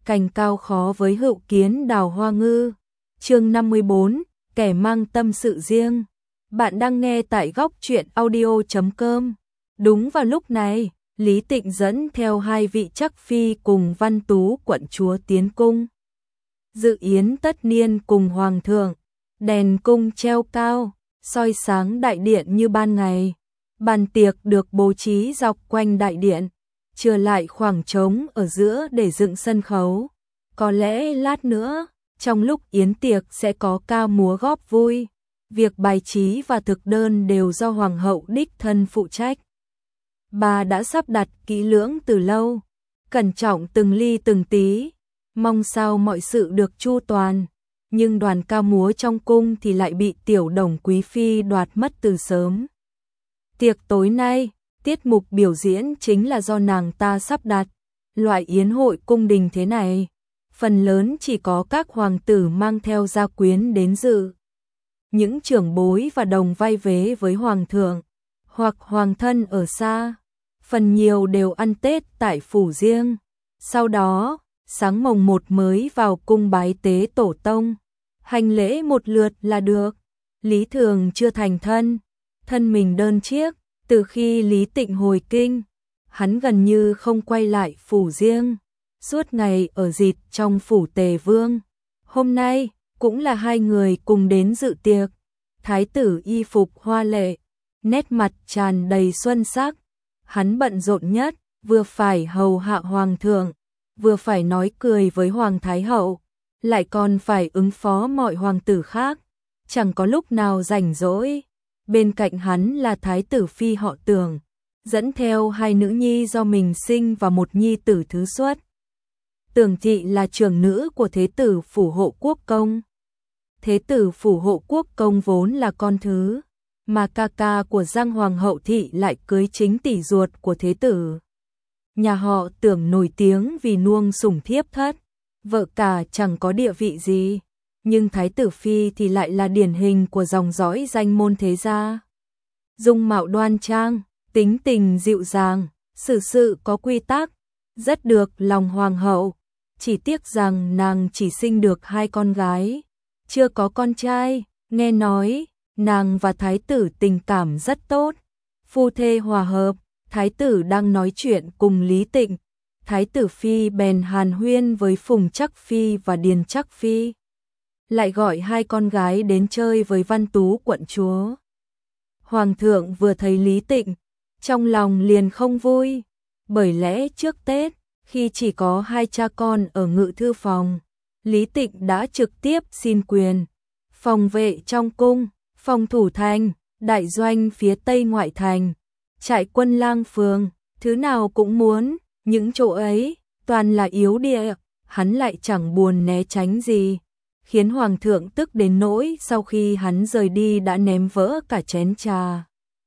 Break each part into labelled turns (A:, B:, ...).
A: cành cao khó với hữu kiến đào hoa ngư. Chương 54, kẻ mang tâm sự riêng. Bạn đang nghe tại góc truyện audio.com. Đúng vào lúc này, Lý Tịnh dẫn theo hai vị chắc phi cùng Văn Tú quận chúa tiến cung. Dự yến tất niên cùng hoàng thượng, đèn cung treo cao, soi sáng đại điện như ban ngày. Bàn tiệc được bố trí dọc quanh đại điện, chừa lại khoảng trống ở giữa để dựng sân khấu. Có lẽ lát nữa, trong lúc yến tiệc sẽ có ca múa góp vui. Việc bài trí và thực đơn đều do hoàng hậu đích thân phụ trách. Bà đã sắp đặt kỹ lưỡng từ lâu, cẩn trọng từng ly từng tí, mong sao mọi sự được chu toàn. Nhưng đoàn ca múa trong cung thì lại bị Tiểu Đồng quý phi đoạt mất từ sớm. Tiệc tối nay, tiết mục biểu diễn chính là do nàng ta sắp đặt. Loại yến hội cung đình thế này, phần lớn chỉ có các hoàng tử mang theo gia quyến đến dự. Những trưởng bối và đồng vai vế với hoàng thượng, hoặc hoàng thân ở xa, phần nhiều đều ăn Tết tại phủ riêng. Sau đó, sáng mồng 1 mới vào cung bái tế tổ tông, hành lễ một lượt là được. Lý Thường chưa thành thân mình đơn chiếc, từ khi Lý Tịnh hồi kinh, hắn gần như không quay lại phủ riêng, suốt ngày ở rịt trong phủ Tề Vương. Hôm nay, cũng là hai người cùng đến dự tiệc. Thái tử y phục hoa lệ, nét mặt tràn đầy xuân sắc. Hắn bận rộn nhất, vừa phải hầu hạ hoàng thượng, vừa phải nói cười với hoàng thái hậu, lại còn phải ứng phó mọi hoàng tử khác, chẳng có lúc nào rảnh rỗi. Bên cạnh hắn là thái tử phi họ Tưởng, dẫn theo hai nữ nhi do mình sinh và một nhi tử thứ xuất. Tưởng thị là trưởng nữ của thế tử phủ hộ quốc công. Thế tử phủ hộ quốc công vốn là con thứ, mà ca ca của Giang Hoàng hậu thị lại cưới chính tỷ ruột của thế tử. Nhà họ Tưởng nổi tiếng vì nuông sủng thiếp thất, vợ cả chẳng có địa vị gì, nhưng thái tử phi thì lại là điển hình của dòng dõi danh môn thế gia. Dung mạo đoan trang, tính tình dịu dàng, xử sự có quy tắc, rất được lòng hoàng hậu. Chỉ tiếc rằng nàng chỉ sinh được 2 con gái, chưa có con trai. Nghe nói nàng và thái tử tình cảm rất tốt, phu thê hòa hợp. Thái tử đang nói chuyện cùng Lý Tịnh, thái tử phi bèn hàn huyên với Phùng Trắc phi và Điền Trắc phi, lại gọi 2 con gái đến chơi với Văn Tú quận chúa. Hoàng thượng vừa thấy Lý Tịnh, trong lòng liền không vui, bởi lẽ trước Tết, khi chỉ có 2 cha con ở ngự thư phòng, Lý Tịnh đã trực tiếp xin quyền phòng vệ trong cung, phòng thủ thành, đại doanh phía tây ngoại thành, trại quân lang phường, thứ nào cũng muốn. Những chỗ ấy toàn là yếu địa, hắn lại chẳng buồn né tránh gì, khiến hoàng thượng tức đến nỗi sau khi hắn rời đi đã ném vỡ cả chén trà.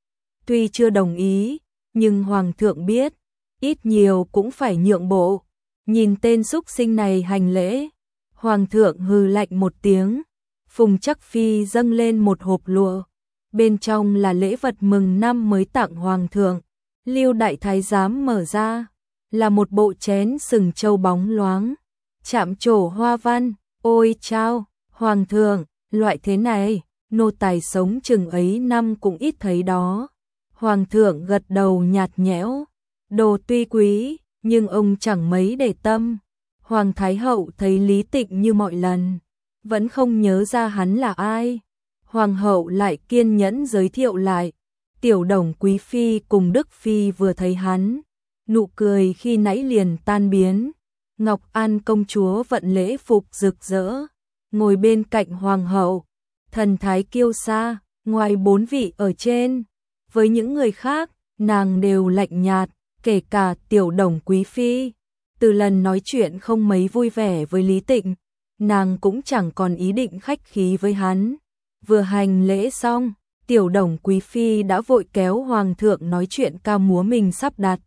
A: Tuy chưa đồng ý, nhưng hoàng thượng biết, ít nhiều cũng phải nhượng bộ. Nhìn tên súc sinh này hành lễ, hoàng thượng hừ lạnh một tiếng. Phùng Trắc phi dâng lên một hộp lụa, bên trong là lễ vật mừng năm mới tặng hoàng thượng. Lưu đại thái giám mở ra, là một bộ chén sừng châu bóng loáng, chạm trổ hoa văn. Ôi chao, hoàng thượng, loại thế này, nô tài sống chừng ấy năm cũng ít thấy đó. Hoàng thượng gật đầu nhạt nhẽo, đồ tuy quý, nhưng ông chẳng mấy để tâm. Hoàng thái hậu thấy Lý Tịnh như mọi lần, vẫn không nhớ ra hắn là ai. Hoàng hậu lại kiên nhẫn giới thiệu lại. Tiểu Đồng quý phi cùng Đức phi vừa thấy hắn, nụ cười khi nãy liền tan biến. Ngọc An công chúa vận lễ phục rực rỡ, ngồi bên cạnh hoàng hậu, thần thái kiêu sa. Ngoài 4 vị ở trên, với những người khác, nàng đều lạnh nhạt, kể cả Tiểu Đồng quý phi. Từ lần nói chuyện không mấy vui vẻ với Lý Tịnh, nàng cũng chẳng còn ý định khách khí với hắn. Vừa hành lễ xong, Tiểu Đồng quý phi đã vội kéo hoàng thượng nói chuyện ca múa mình sắp đặt,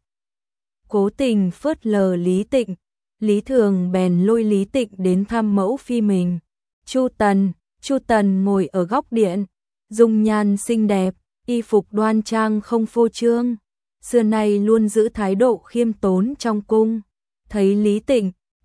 A: cố tình phớt lờ Lý Tịnh. Lý Thường bèn lôi Lý Tịnh đến thăm mẫu phi mình. Chu Tần ngồi ở góc điện, dung nhan xinh đẹp, y phục đoan trang không phô trương, xưa nay luôn giữ thái độ khiêm tốn trong cung. Thấy Lý Tịnh,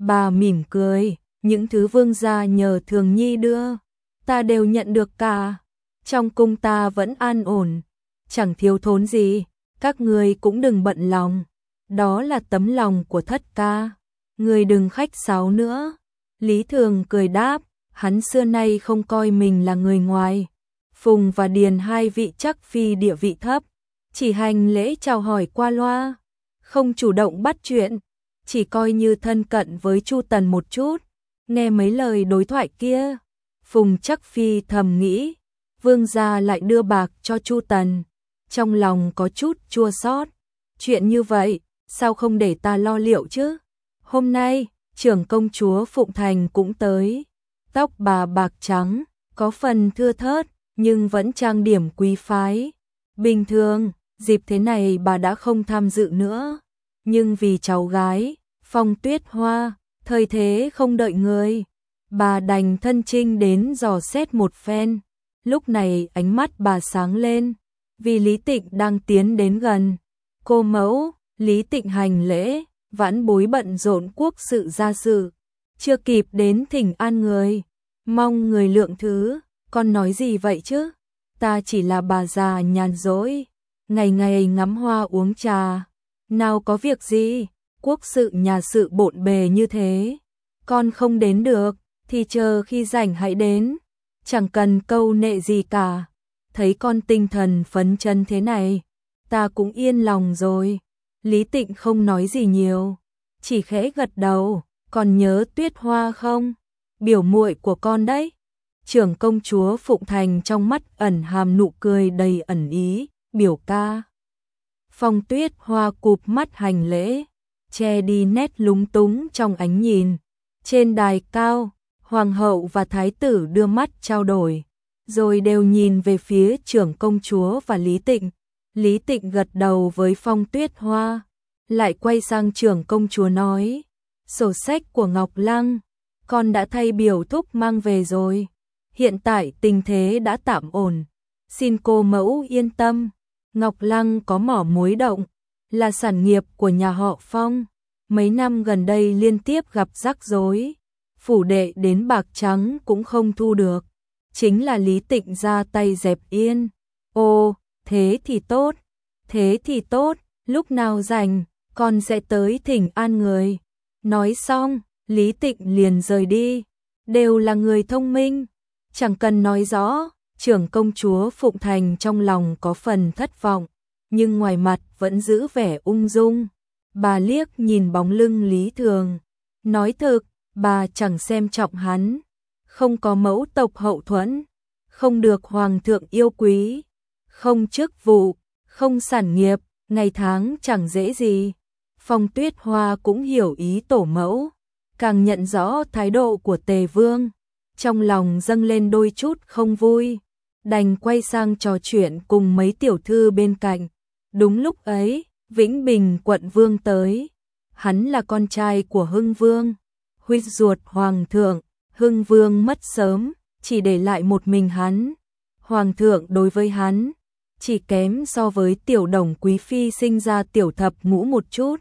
A: Bà mỉm cười, những thứ vương gia nhờ Thường Nhi đưa, ta đều nhận được cả. Trong cung ta vẫn an ổn, chẳng thiếu thốn gì, các người cũng đừng bận lòng. Đó là tấm lòng của thất ca, người đừng khách sáo nữa. Lý Thường cười đáp, hắn xưa nay không coi mình là người ngoài. Phùng và Điền hai vị chắc phi địa vị thấp, chỉ hành lễ chào hỏi qua loa, không chủ động bắt chuyện, chỉ coi như thân cận với Chu Tần một chút. Nghe mấy lời đối thoại kia, Phùng chắc phi thầm nghĩ, vương gia lại đưa bạc cho Chu Tần, trong lòng có chút chua xót. Chuyện như vậy, sao không để ta lo liệu chứ? Hôm nay, trưởng công chúa Phụng Thành cũng tới, tóc bà bạc trắng, có phần thưa thớt, nhưng vẫn trang điểm quý phái. Bình thường, dịp thế này bà đã không tham dự nữa, nhưng vì cháu gái, Phong Tuyết Hoa, thời thế không đợi người, bà đành thân chinh đến dò xét một phen. Lúc này ánh mắt bà sáng lên, vì Lý Tịnh đang tiến đến gần. Cô mẫu, Lý Tịnh hành lễ, vãn bối bận rộn quốc sự gia sự, chưa kịp đến thỉnh an người, mong người lượng thứ. Con nói gì vậy chứ? Ta chỉ là bà già nhàn rỗi, ngày ngày ngắm hoa uống trà, nào có việc gì, quốc sự nhà sự bộn bề như thế. Con không đến được, thì chờ khi rảnh hãy đến, chẳng cần câu nệ gì cả. Thấy con tinh thần phấn chấn thế này, ta cũng yên lòng rồi. Lý Tịnh không nói gì nhiều, chỉ khẽ gật đầu, còn nhớ Tuyết Hoa không? Biểu muội của con đấy. Trưởng công chúa Phụng Thành trong mắt ẩn hàm nụ cười đầy ẩn ý, biểu ca. Phong Tuyết Hoa cụp mắt hành lễ, che đi nét lúng túng trong ánh nhìn. Trên đài cao, hoàng hậu và thái tử đưa mắt trao đổi, rồi đều nhìn về phía trưởng công chúa và Lý Tịnh. Lý Tịnh gật đầu với Phong Tuyết Hoa, lại quay sang trưởng công chúa nói, sổ sách của Ngọc Lăng, con đã thay biểu thúc mang về rồi. Hiện tại tình thế đã tạm ổn, xin cô mẫu yên tâm. Ngọc Lăng có mỏ muối động, là sản nghiệp của nhà họ Phong. Mấy năm gần đây liên tiếp gặp rắc rối, phủ đệ đến bạc trắng cũng không thu được. Chính là Lý Tịnh ra tay dẹp yên. Ồ, thế thì tốt, thế thì tốt, lúc nào rảnh, con sẽ tới thỉnh an người. Nói xong, Lý Tịnh liền rời đi. Đều là người thông minh, chẳng cần nói rõ. Trưởng công chúa Phụng Thành trong lòng có phần thất vọng, nhưng ngoài mặt vẫn giữ vẻ ung dung. Bà liếc nhìn bóng lưng Lý Thường, nói thực, bà chẳng xem trọng hắn, không có mẫu tộc hậu thuẫn, không được hoàng thượng yêu quý, không chức vụ, không sản nghiệp, ngày tháng chẳng dễ gì. Phong Tuyết Hoa cũng hiểu ý tổ mẫu, càng nhận rõ thái độ của Tề Vương, trong lòng dâng lên đôi chút không vui, đành quay sang trò chuyện cùng mấy tiểu thư bên cạnh. Đúng lúc ấy, Vĩnh Bình quận vương tới, hắn là con trai của Hưng Vương, huyết ruột hoàng thượng. Hưng Vương mất sớm, chỉ để lại một mình hắn. Hoàng thượng đối với hắn chỉ kém so với tiểu đồng quý phi sinh ra tiểu thập ngũ một chút,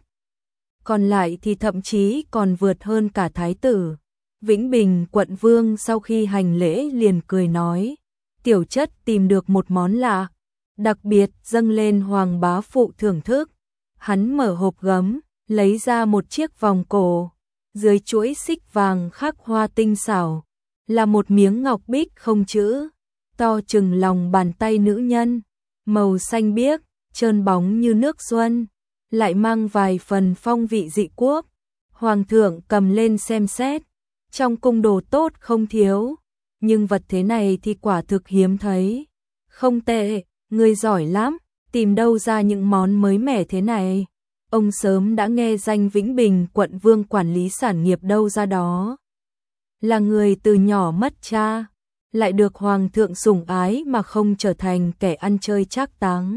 A: còn lại thì thậm chí còn vượt hơn cả thái tử. Vĩnh Bình quận vương sau khi hành lễ liền cười nói, tiểu chất tìm được một món lạ, đặc biệt dâng lên hoàng bá phụ thưởng thức. Hắn mở hộp gấm, lấy ra một chiếc vòng cổ, dưới chuỗi xích vàng khắc hoa tinh xảo, là một miếng ngọc bích không chữ, to chừng lòng bàn tay nữ nhân, màu xanh biếc, trơn bóng như nước xuân, lại mang vài phần phong vị dị quốc. Hoàng thượng cầm lên xem xét, trong cung đồ tốt không thiếu, nhưng vật thế này thì quả thực hiếm thấy. Không tệ, ngươi giỏi lắm, tìm đâu ra những món mới mẻ thế này. Ông sớm đã nghe danh Vĩnh Bình quận vương quản lý sản nghiệp đâu ra đó. Là người từ nhỏ mất cha, lại được hoàng thượng sủng ái mà không trở thành kẻ ăn chơi trác táng.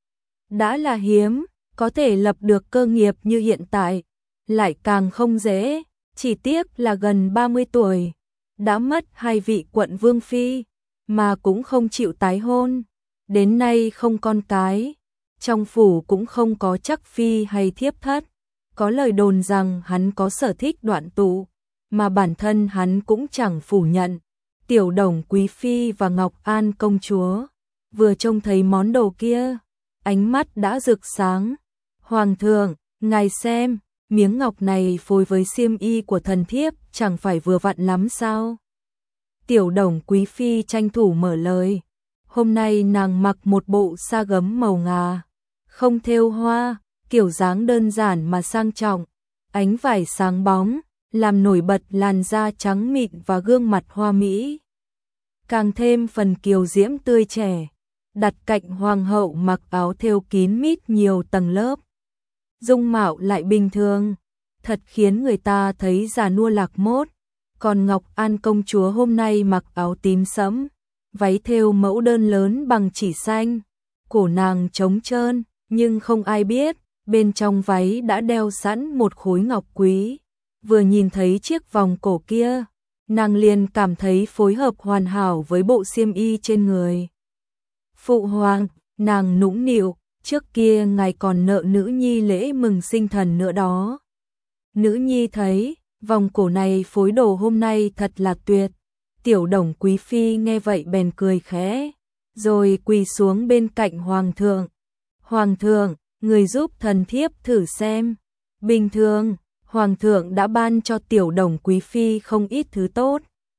A: Đã là hiếm, có thể lập được cơ nghiệp như hiện tại, lại càng không dễ, chỉ tiếc là gần 30 tuổi, đã mất hai vị quận vương phi, mà cũng không chịu tái hôn, đến nay không con cái, trong phủ cũng không có chắc phi hay thiếp thất, Có lời đồn rằng hắn có sở thích đoạn tụ, mà bản thân hắn cũng chẳng phủ nhận. Tiểu Đồng quý phi và Ngọc An công chúa vừa trông thấy món đồ kia, ánh mắt đã rực sáng. Hoàng thượng, ngài xem, miếng ngọc này phối với xiêm y của thần thiếp chẳng phải vừa vặn lắm sao? Tiểu Đồng quý phi tranh thủ mở lời. Hôm nay nàng mặc một bộ sa gấm màu ngà, không thêu hoa, kiểu dáng đơn giản mà sang trọng, ánh vải sáng bóng, làm nổi bật làn da trắng mịn và gương mặt hoa mỹ. Càng thêm phần kiều diễm tươi trẻ, đặt cạnh hoàng hậu mặc áo thêu kín mít nhiều tầng lớp. Dung mạo lại bình thường, thật khiến người ta thấy già nua lạc mốt. Còn Ngọc An công chúa hôm nay mặc áo tím sẫm, váy thêu mẫu đơn lớn bằng chỉ xanh, cổ nàng trống trơn, nhưng không ai biết, bên trong váy đã đeo sẵn một khối ngọc quý. Vừa nhìn thấy chiếc vòng cổ kia, nàng liền cảm thấy phối hợp hoàn hảo với bộ xiêm y trên người. Phụ hoàng, nàng nũng nịu, trước kia ngài còn nợ nữ nhi lễ mừng sinh thần nữa đó. Nữ nhi thấy, vòng cổ này phối đồ hôm nay thật là tuyệt. Tiểu Đồng quý phi nghe vậy bèn cười khẽ, rồi quỳ xuống bên cạnh hoàng thượng. Hoàng thượng, người giúp thần thiếp thử xem. Bình thường, hoàng thượng đã ban cho Tiểu Đồng quý phi không ít thứ tốt.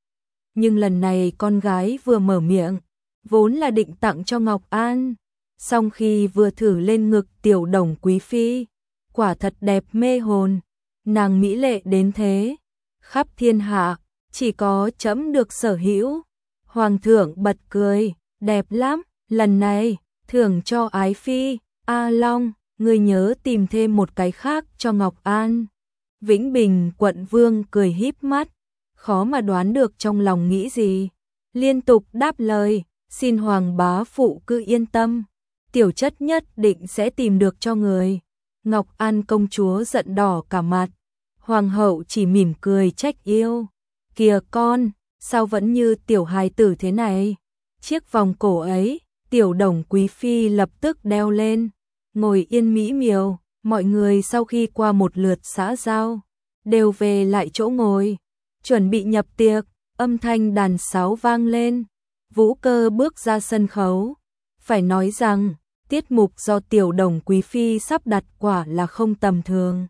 A: Nhưng lần này con gái vừa mở miệng, vốn là định tặng cho Ngọc An. Song khi vừa thử lên ngực Tiểu Đồng quý phi, quả thật đẹp mê hồn. Nàng mỹ lệ đến thế, khắp thiên hạ chỉ có trẫm được sở hữu. Hoàng thượng bật cười, đẹp lắm, lần này thưởng cho ái phi. A Long, ngươi nhớ tìm thêm một cái khác cho Ngọc An. Vĩnh Bình quận vương cười híp mắt, khó mà đoán được trong lòng nghĩ gì, liên tục đáp lời, xin hoàng bá phụ cứ yên tâm, tiểu chất nhất định sẽ tìm được cho người. Ngọc An công chúa giận đỏ cả mặt, hoàng hậu chỉ mỉm cười trách yêu, kìa con, sao vẫn như tiểu hài tử thế này? Chiếc vòng cổ ấy, Tiểu Đồng quý phi lập tức đeo lên, ngồi yên mỹ miều. Mọi người sau khi qua một lượt xã giao, đều về lại chỗ ngồi, chuẩn bị nhập tiệc. Âm thanh đàn sáo vang lên, Vũ Cơ bước ra sân khấu. Phải nói rằng, tiết mục do Tiểu Đồng quý phi sắp đặt quả là không tầm thường.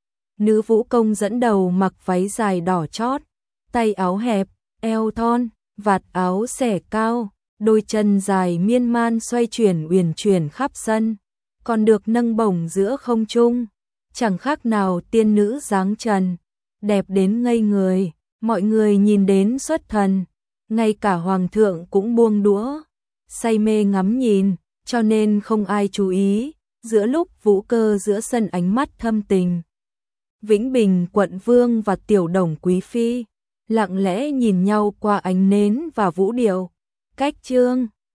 A: Nữ vũ công dẫn đầu mặc váy dài đỏ chót, tay áo hẹp, eo thon, vạt áo xẻ cao, đôi chân dài miên man xoay chuyển uyển chuyển khắp sân, còn được nâng bổng giữa không trung, chẳng khác nào tiên nữ dáng trần, đẹp đến ngây người. Mọi người nhìn đến xuất thần, ngay cả hoàng thượng cũng buông đũa, say mê ngắm nhìn, cho nên không ai chú ý. Giữa lúc Vũ Cơ giữa sân ánh mắt thâm tình, Vĩnh Bình quận vương và Tiểu Đồng quý phi lặng lẽ nhìn nhau qua ánh nến và vũ điệu. Cách chương